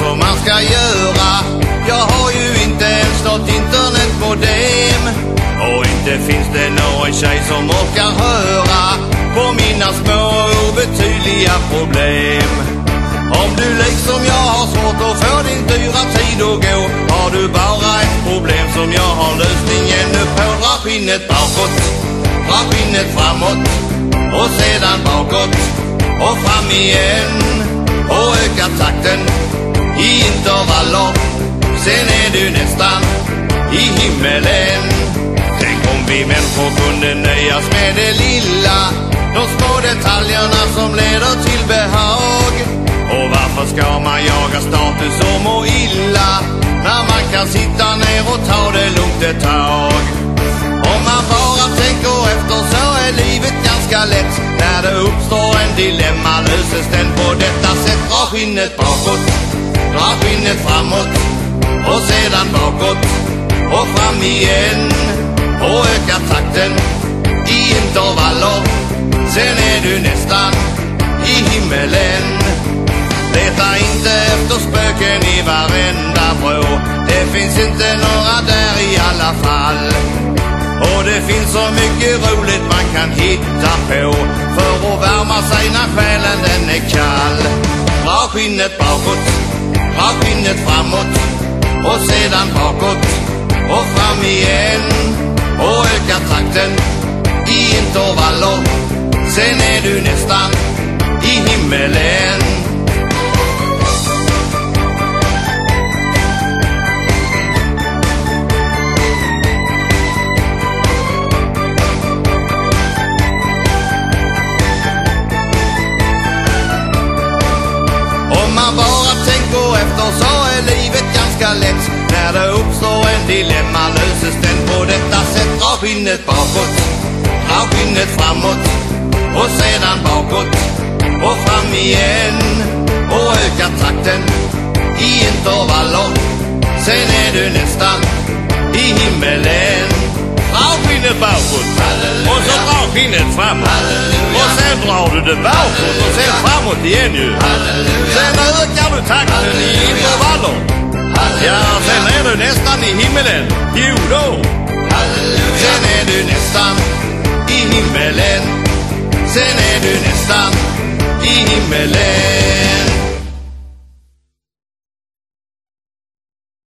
som man ska göra. Jag har ju inte ens något internetmodem, och inte finns det någon tjej som orkar höra på mina små obetydliga problem. Om du liksom jag har svårt att få din dyra tid att gå, har du bara ett problem som jag har lösningen på. Dra skinnet bakåt, dra skinnet framåt, och sedan bakåt och fram igen, och öka takten i intervaller. Sen är du nästan i himmelen. Tänk om vi människor kunde nöjas med det lilla, de små detaljerna som leder till behag. Och varför ska man jaga status och må illa, när man kan sitta ner och ta det lugnt ett tag? Om man bara tänker efter så är livet ganska lätt. När det uppstår en dilemma löses den på detta sätt. Dra skinnet bakåt, dra skinnet framåt, och sedan bakåt och fram igen, och öka takten i intervaller. Sen är du nästan i himmelen. Leta inte efter spöken i varenda vrå, det finns inte några där i alla fall. Och det finns så mycket roligt man kan hitta på för att värma sig när själen den är kall. Dra skinnet bakåt, dra skinnet framåt, och sedan bakåt och fram igen, och öka takten i intervaller. Sen är du nästan i himmelen. Om man bara tänker efter så är livet ganska lätt. När det uppstår en dilemma löses den på detta sätt. Dra skinnet bakåt, dra skinnet framåt, och sedan bakåt och fram igen, och öka takten i intervaller. Sen är du nästan i himmelen. Dra skinnet bakåt, och så dra skinnet framåt, och sen drar du det bakåt och sen framåt igen ju. Sen ökar du takten i intervaller. Ja, sen är du nästan i himmelen. Jo då. Sen är du nästan i himmelen. Sen är du nästan i himmelen.